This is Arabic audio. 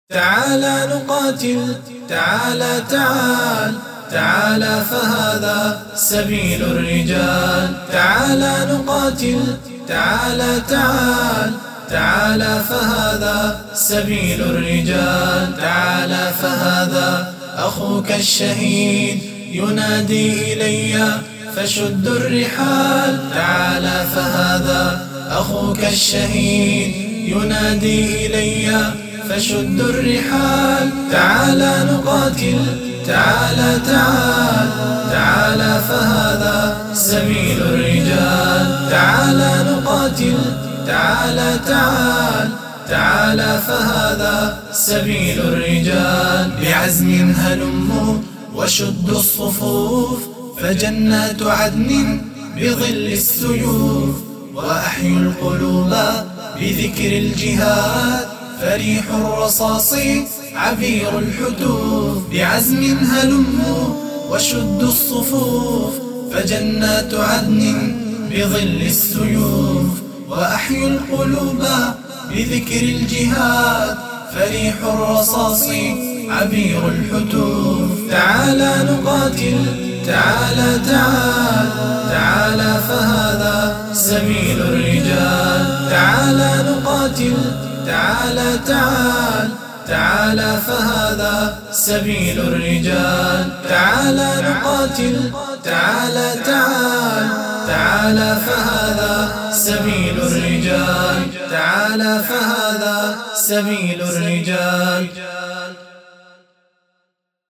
تعال نقاتل، تعال تعال تعال فهذا سبيل الرجال. تعال نقاتل، تعال تعال تعال فهذا سبيل الرجال. تعال فهذا أخوك الشهيد ينادي إلي فشد الرحال. تعال فهذا أخوك الشهيد ينادي إلي فشد الرحال. تعال نقاتل، تعال تعال تعال فهذا سبيل الرجال. تعال نقاتل، تعال تعال تعال فهذا سبيل الرجال. بعزم هلموا وشدوا الصفوف فجنات عدن بظل السيوف. وأحيوا القلوب بذكر الجهاد فريح الرصاص عبير الحتوف. بعزم هلموا وشدوا الصفوف فجنات عدن بظل السيوف. وأحيوا القلوب بذكر الجهاد فريح الرصاص عبير الحتوف. تعال نقاتل، تعال تعال تعال فهذا سبيل الرجال. تعال نقاتل، تعال تعال تعال فهذا سبيل الرجال. تعال نقاتل، تعال تعال تعال فهذا سبيل الرجال. تعال فهذا سبيل الرجال.